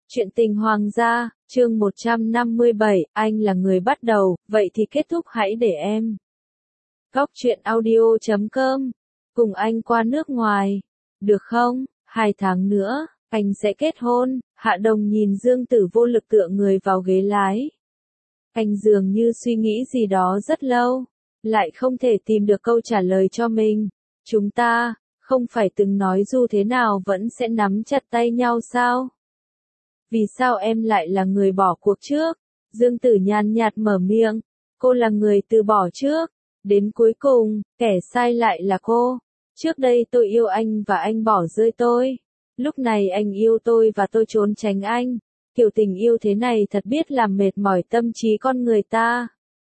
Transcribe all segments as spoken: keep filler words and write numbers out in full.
Chuyện tình hoàng gia, chương một trăm năm mươi bảy, anh là người bắt đầu, vậy thì kết thúc hãy để em. Góc truyện audio chấm com, cùng anh qua nước ngoài, được không? Hai tháng nữa, anh sẽ kết hôn. Hạ Đồng nhìn Dương Tử vô lực tựa người vào ghế lái. Anh dường như suy nghĩ gì đó rất lâu, lại không thể tìm được câu trả lời cho mình. Chúng ta, không phải từng nói dù thế nào vẫn sẽ nắm chặt tay nhau sao? Vì sao em lại là người bỏ cuộc trước? Dương Tử nhàn nhạt mở miệng, cô là người từ bỏ trước. Đến cuối cùng, kẻ sai lại là cô. Trước đây tôi yêu anh và anh bỏ rơi tôi. Lúc này anh yêu tôi và tôi trốn tránh anh. Kiểu tình yêu thế này thật biết làm mệt mỏi tâm trí con người ta.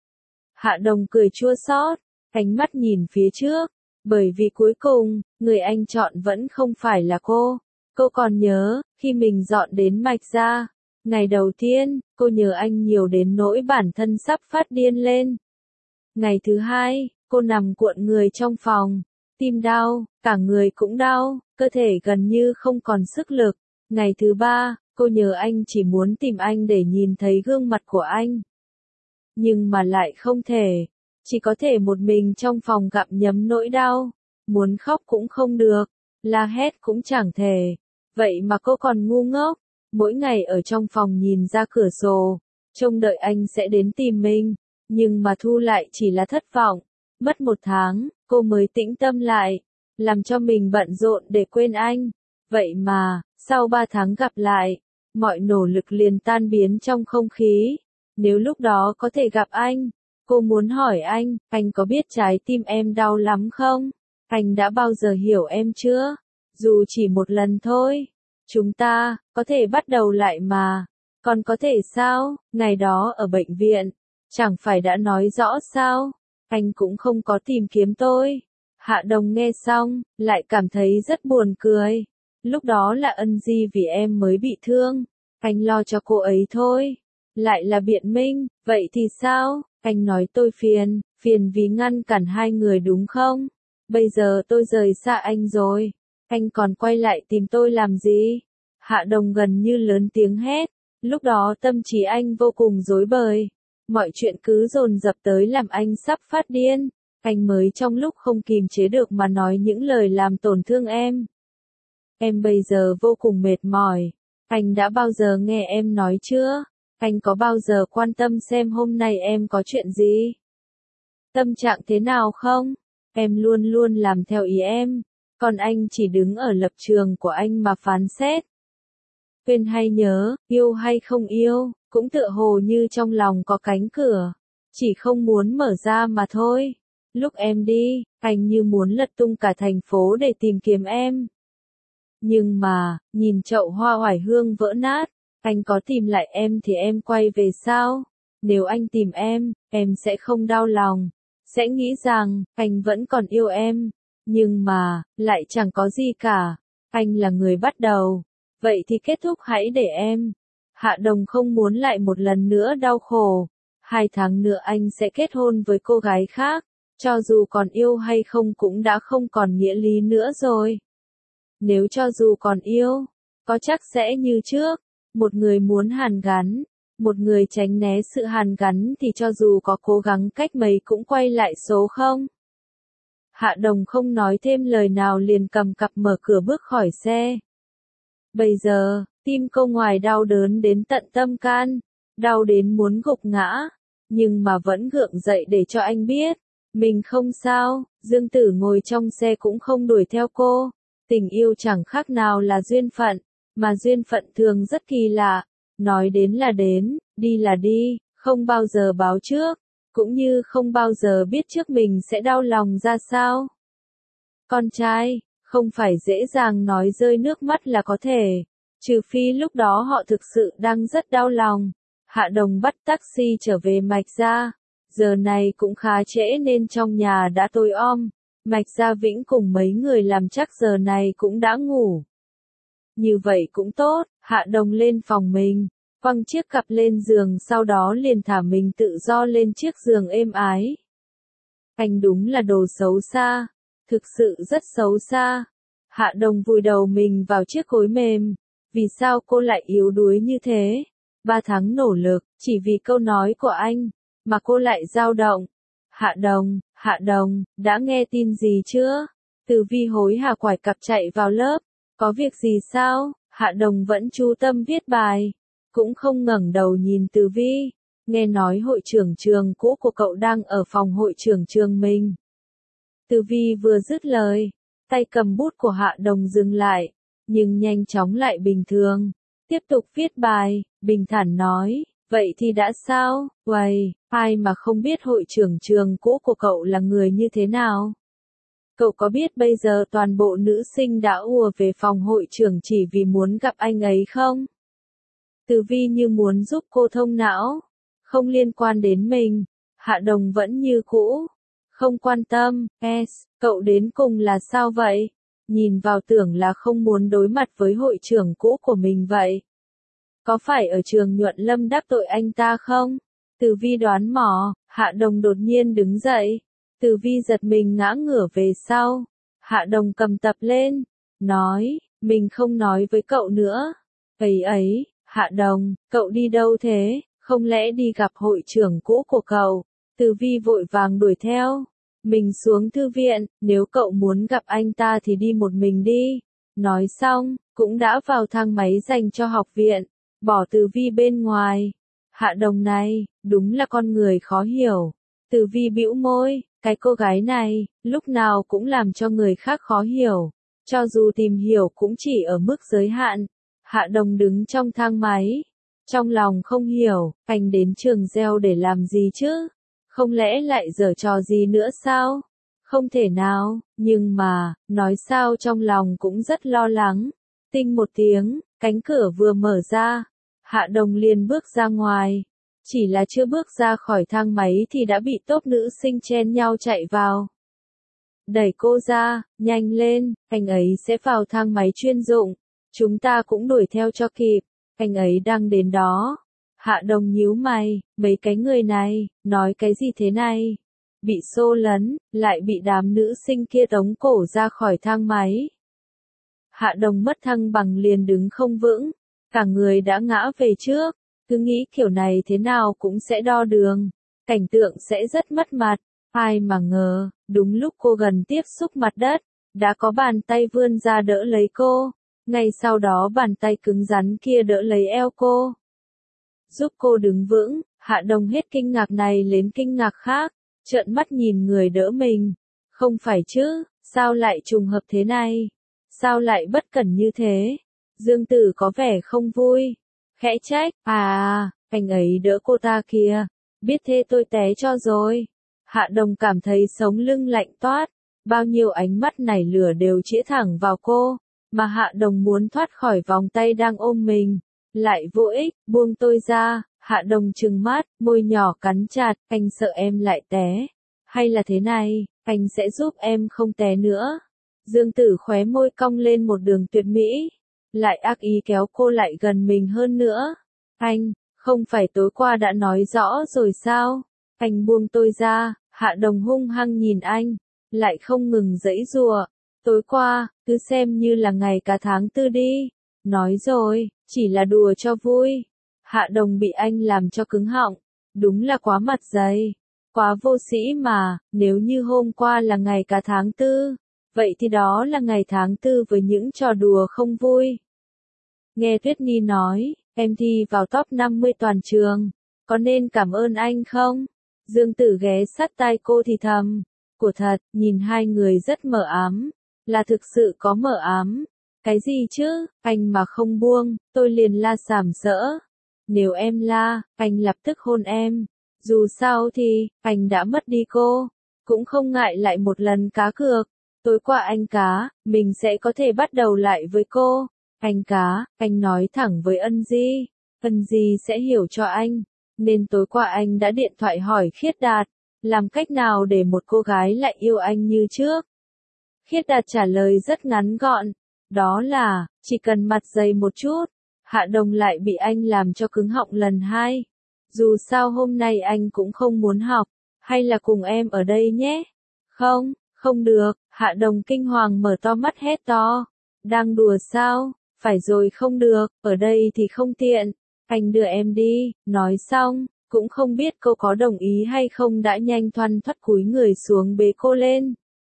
Hạ Đồng cười chua xót, ánh mắt nhìn phía trước. Bởi vì cuối cùng, người anh chọn vẫn không phải là cô. Cô còn nhớ, khi mình dọn đến Mạch Gia, ngày đầu tiên, cô nhớ anh nhiều đến nỗi bản thân sắp phát điên lên. Ngày thứ hai, cô nằm cuộn người trong phòng, tim đau, cả người cũng đau, cơ thể gần như không còn sức lực. Ngày thứ ba, cô nhớ anh chỉ muốn tìm anh để nhìn thấy gương mặt của anh. Nhưng mà lại không thể, chỉ có thể một mình trong phòng gặm nhấm nỗi đau, muốn khóc cũng không được, la hét cũng chẳng thể. Vậy mà cô còn ngu ngốc, mỗi ngày ở trong phòng nhìn ra cửa sổ, trông đợi anh sẽ đến tìm mình, nhưng mà thu lại chỉ là thất vọng. Mất một tháng, cô mới tĩnh tâm lại, làm cho mình bận rộn để quên anh. Vậy mà, sau ba tháng gặp lại, mọi nỗ lực liền tan biến trong không khí. Nếu lúc đó có thể gặp anh, cô muốn hỏi anh, anh có biết trái tim em đau lắm không? Anh đã bao giờ hiểu em chưa? Dù chỉ một lần thôi, chúng ta, có thể bắt đầu lại mà. Còn có thể sao? Ngày đó ở bệnh viện, chẳng phải đã nói rõ sao? Anh cũng không có tìm kiếm tôi. Hạ Đồng nghe xong, lại cảm thấy rất buồn cười. Lúc đó là ân di vì em mới bị thương. Anh lo cho cô ấy thôi. Lại là biện minh, vậy thì sao? Anh nói tôi phiền, phiền vì ngăn cản hai người đúng không? Bây giờ tôi rời xa anh rồi. Anh còn quay lại tìm tôi làm gì? Hạ Đồng gần như lớn tiếng hét. Lúc đó tâm trí anh vô cùng rối bời. Mọi chuyện cứ dồn dập tới làm anh sắp phát điên. Anh mới trong lúc không kìm chế được mà nói những lời làm tổn thương em. Em bây giờ vô cùng mệt mỏi. Anh đã bao giờ nghe em nói chưa? Anh có bao giờ quan tâm xem hôm nay em có chuyện gì? Tâm trạng thế nào không? Em luôn luôn làm theo ý em. Còn anh chỉ đứng ở lập trường của anh mà phán xét. Quên hay nhớ, yêu hay không yêu, cũng tựa hồ như trong lòng có cánh cửa. Chỉ không muốn mở ra mà thôi. Lúc em đi, anh như muốn lật tung cả thành phố để tìm kiếm em. Nhưng mà, nhìn chậu hoa oải hương vỡ nát, anh có tìm lại em thì em quay về sao? Nếu anh tìm em, em sẽ không đau lòng. Sẽ nghĩ rằng, anh vẫn còn yêu em. Nhưng mà, lại chẳng có gì cả. Anh là người bắt đầu. Vậy thì kết thúc hãy để em. Hạ Đồng không muốn lại một lần nữa đau khổ. Hai tháng nữa anh sẽ kết hôn với cô gái khác. Cho dù còn yêu hay không cũng đã không còn nghĩa lý nữa rồi. Nếu cho dù còn yêu, có chắc sẽ như trước. Một người muốn hàn gắn, một người tránh né sự hàn gắn thì cho dù có cố gắng cách mấy cũng quay lại số không. Hạ Đồng không nói thêm lời nào liền cầm cặp mở cửa bước khỏi xe. Bây giờ, tim cô ngoài đau đớn đến tận tâm can, đau đến muốn gục ngã, nhưng mà vẫn gượng dậy để cho anh biết, mình không sao. Dương Tử ngồi trong xe cũng không đuổi theo cô. Tình yêu chẳng khác nào là duyên phận, mà duyên phận thường rất kỳ lạ. Nói đến là đến, đi là đi, không bao giờ báo trước, cũng như không bao giờ biết trước mình sẽ đau lòng ra sao. Con trai, không phải dễ dàng nói rơi nước mắt là có thể, trừ phi lúc đó họ thực sự đang rất đau lòng. Hạ Đồng bắt taxi trở về Mạch Gia. Giờ này cũng khá trễ nên trong nhà đã tối om. Mạch Gia Vĩnh cùng mấy người làm chắc giờ này cũng đã ngủ. Như vậy cũng tốt, Hạ Đồng lên phòng mình, quăng chiếc cặp lên giường sau đó liền thả mình tự do lên chiếc giường êm ái. Anh đúng là đồ xấu xa, thực sự rất xấu xa. Hạ Đồng vùi đầu mình vào chiếc gối mềm, Vì sao cô lại yếu đuối như thế? Ba tháng nỗ lực, chỉ vì câu nói của anh, mà cô lại dao động. Hạ Đồng, Hạ Đồng, đã nghe tin gì chưa? Từ Vi hối hả quải cặp chạy vào lớp. Có việc gì sao? Hạ Đồng vẫn chú tâm viết bài, cũng không ngẩng đầu nhìn Từ Vi. Nghe nói hội trưởng trường cũ của cậu đang ở phòng hội trưởng trường mình. Từ Vi vừa dứt lời, tay cầm bút của Hạ Đồng dừng lại, nhưng nhanh chóng lại bình thường. Tiếp tục viết bài, bình thản nói, vậy thì đã sao? Uầy, ai mà không biết hội trưởng trường cũ của cậu là người như thế nào? Cậu có biết bây giờ toàn bộ nữ sinh đã ùa về phòng hội trưởng chỉ vì muốn gặp anh ấy không? Từ Vi như muốn giúp cô thông não. Không liên quan đến mình. Hạ Đồng vẫn như cũ. Không quan tâm. S, cậu đến cùng là sao vậy? Nhìn vào tưởng là không muốn đối mặt với hội trưởng cũ của mình vậy. Có phải ở trường Nhuận Lâm đắc tội anh ta không? Từ Vi đoán mò. Hạ Đồng đột nhiên đứng dậy. Từ Vi giật mình ngã ngửa về sau. Hạ Đồng cầm tập lên. Nói, mình không nói với cậu nữa. Ấy ấy, Hạ Đồng, cậu đi đâu thế? Không lẽ đi gặp hội trưởng cũ của cậu? Từ Vi vội vàng đuổi theo. Mình xuống thư viện, nếu cậu muốn gặp anh ta thì đi một mình đi. Nói xong, cũng đã vào thang máy dành cho học viện, bỏ Từ Vi bên ngoài. Hạ Đồng này, đúng là con người khó hiểu. Từ Vi bĩu môi, cái cô gái này, lúc nào cũng làm cho người khác khó hiểu. Cho dù tìm hiểu cũng chỉ ở mức giới hạn. Hạ Đồng đứng trong thang máy. Trong lòng không hiểu, anh đến trường gieo để làm gì chứ? Không lẽ lại giở trò gì nữa sao? Không thể nào, nhưng mà, nói sao trong lòng cũng rất lo lắng. Tinh một tiếng, cánh cửa vừa mở ra. Hạ Đồng liền bước ra ngoài. Chỉ là chưa bước ra khỏi thang máy thì đã bị tốp nữ sinh chen nhau chạy vào. Đẩy cô ra, nhanh lên, anh ấy sẽ vào thang máy chuyên dụng. Chúng ta cũng đuổi theo cho kịp. Anh ấy đang đến đó. Hạ Đồng nhíu mày, mấy cái người này, nói cái gì thế này? Bị xô lấn, lại bị đám nữ sinh kia tống cổ ra khỏi thang máy. Hạ Đồng mất thăng bằng liền đứng không vững, cả người đã ngã về trước, cứ nghĩ kiểu này thế nào cũng sẽ đo đường, cảnh tượng sẽ rất mất mặt, ai mà ngờ, đúng lúc cô gần tiếp xúc mặt đất, đã có bàn tay vươn ra đỡ lấy cô. Ngay sau đó bàn tay cứng rắn kia đỡ lấy eo cô, giúp cô đứng vững. Hạ Đồng hết kinh ngạc này đến kinh ngạc khác, trợn mắt nhìn người đỡ mình. Không phải chứ, sao lại trùng hợp thế này? Sao lại bất cẩn như thế? Dương Tử có vẻ không vui, khẽ trách, à, anh ấy đỡ cô ta kìa, biết thế tôi té cho rồi. Hạ Đồng cảm thấy sống lưng lạnh toát, bao nhiêu ánh mắt nảy lửa đều chĩa thẳng vào cô. Mà Hạ Đồng muốn thoát khỏi vòng tay đang ôm mình, lại vô ích, buông tôi ra. Hạ Đồng trừng mắt, môi nhỏ cắn chặt, anh sợ em lại té. Hay là thế này, anh sẽ giúp em không té nữa. Dương Tử khóe môi cong lên một đường tuyệt mỹ, lại ác ý kéo cô lại gần mình hơn nữa. Anh, không phải tối qua đã nói rõ rồi sao? Anh buông tôi ra. Hạ Đồng hung hăng nhìn anh, lại không ngừng giãy giụa. Tối qua, cứ xem như là ngày cả tháng tư đi. Nói rồi, chỉ là đùa cho vui. Hạ Đồng bị anh làm cho cứng họng. Đúng là quá mặt dày. Quá vô sĩ mà, nếu như hôm qua là ngày cả tháng tư, vậy thì đó là ngày tháng tư với những trò đùa không vui. Nghe Tuyết Nhi nói, em thi vào top năm mươi toàn trường. Có nên cảm ơn anh không? Dương Tử ghé sát tai cô thì thầm. Của thật, nhìn hai người rất mờ ám. Là thực sự có mờ ám. Cái gì chứ, anh mà không buông, tôi liền la sàm sỡ. Nếu em la, anh lập tức hôn em. Dù sao thì, anh đã mất đi cô. Cũng không ngại lại một lần cá cược. Tối qua anh cá, mình sẽ có thể bắt đầu lại với cô. Anh cá, anh nói thẳng với Ân Di. Ân Di sẽ hiểu cho anh. Nên tối qua anh đã điện thoại hỏi Khiết Đạt. Làm cách nào để một cô gái lại yêu anh như trước? Khiết Đạt trả lời rất ngắn gọn. Đó là, chỉ cần mặt dày một chút. Hạ Đồng lại bị anh làm cho cứng họng lần hai. Dù sao hôm nay anh cũng không muốn học. Hay là cùng em ở đây nhé? Không, không được. Hạ Đồng kinh hoàng mở to mắt hét to. Đang đùa sao? Phải rồi không được, ở đây thì không tiện. Anh đưa em đi, nói xong, cũng không biết cô có đồng ý hay không đã nhanh thoăn thoắt cúi người xuống bế cô lên.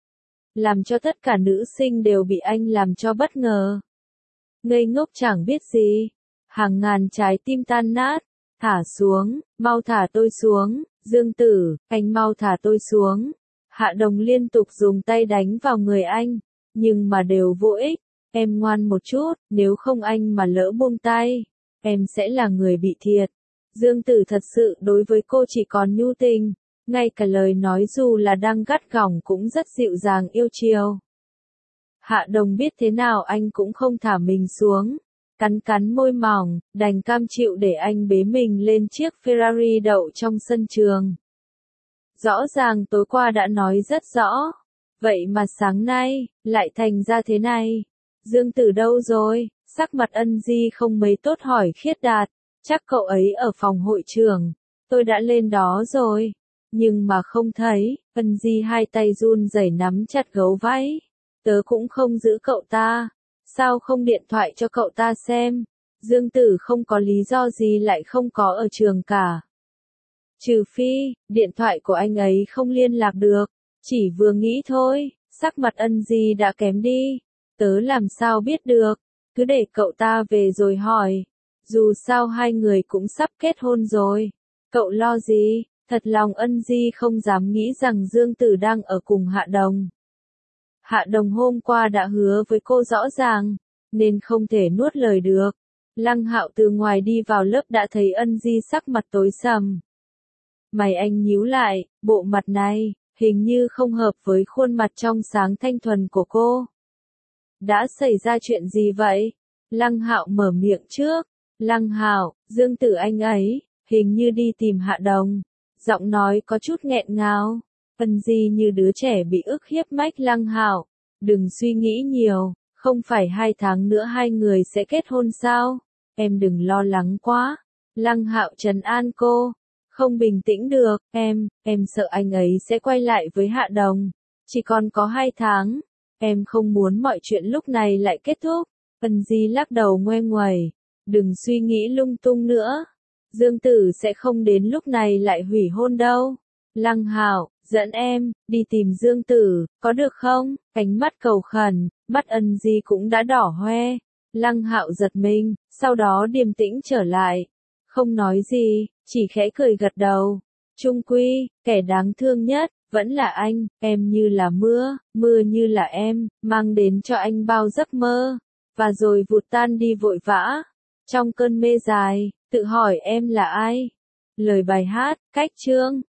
Làm cho tất cả nữ sinh đều bị anh làm cho bất ngờ. Ngây ngốc chẳng biết gì. Hàng ngàn trái tim tan nát. Thả xuống, mau thả tôi xuống, Dương Tử, anh mau thả tôi xuống. Hạ Đồng liên tục dùng tay đánh vào người anh, nhưng mà đều vô ích. Em ngoan một chút, nếu không anh mà lỡ buông tay, em sẽ là người bị thiệt. Dương Tử thật sự đối với cô chỉ còn nhu tình, ngay cả lời nói dù là đang gắt gỏng cũng rất dịu dàng yêu chiều. Hạ Đồng biết thế nào anh cũng không thả mình xuống, cắn cắn môi mỏng, đành cam chịu để anh bế mình lên chiếc Ferrari đậu trong sân trường. Rõ ràng tối qua đã nói rất rõ, vậy mà sáng nay, lại thành ra thế này. Dương Tử đâu rồi? Sắc mặt Ân Di không mấy tốt hỏi Khiết Đạt, chắc cậu ấy ở phòng hội trường, tôi đã lên đó rồi, nhưng mà không thấy. Ân Di hai tay run rẩy nắm chặt gấu váy, tớ cũng không giữ cậu ta, sao không điện thoại cho cậu ta xem? Dương Tử không có lý do gì lại không có ở trường cả. Trừ phi, điện thoại của anh ấy không liên lạc được, chỉ vừa nghĩ thôi, sắc mặt Ân Di đã kém đi. Tớ làm sao biết được, cứ để cậu ta về rồi hỏi. Dù sao hai người cũng sắp kết hôn rồi. Cậu lo gì? Thật lòng Ân Di không dám nghĩ rằng Dương Tử đang ở cùng Hạ Đồng. Hạ Đồng hôm qua đã hứa với cô rõ ràng, nên không thể nuốt lời được. Lăng Hạo từ ngoài đi vào lớp đã thấy Ân Di sắc mặt tối sầm. Mày anh nhíu lại, bộ mặt này, hình như không hợp với khuôn mặt trong sáng thanh thuần của cô. Đã xảy ra chuyện gì vậy? Lăng Hạo mở miệng trước. Lăng Hạo, Dương Tử anh ấy, hình như đi tìm Hạ Đồng. Giọng nói có chút nghẹn ngào. Ân Di như đứa trẻ bị ức hiếp mách Lăng Hạo. Đừng suy nghĩ nhiều, không phải hai tháng nữa hai người sẽ kết hôn sao? Em đừng lo lắng quá. Lăng Hạo trấn an cô. Không bình tĩnh được, em, em sợ anh ấy sẽ quay lại với Hạ Đồng. Chỉ còn có hai tháng. Em không muốn mọi chuyện lúc này lại kết thúc. Ân Di lắc đầu ngoe nguẩy. Đừng suy nghĩ lung tung nữa. Dương Tử sẽ không đến lúc này lại hủy hôn đâu. Lăng Hạo, dẫn em, đi tìm Dương Tử, có được không? Ánh mắt cầu khẩn, mắt Ân Di cũng đã đỏ hoe. Lăng Hạo giật mình, sau đó điềm tĩnh trở lại. Không nói gì, chỉ khẽ cười gật đầu. Chung quy, kẻ đáng thương nhất, vẫn là anh, em như là mưa, mưa như là em, mang đến cho anh bao giấc mơ, và rồi vụt tan đi vội vã. Trong cơn mê dài, tự hỏi em là ai? Lời bài hát, cách chương.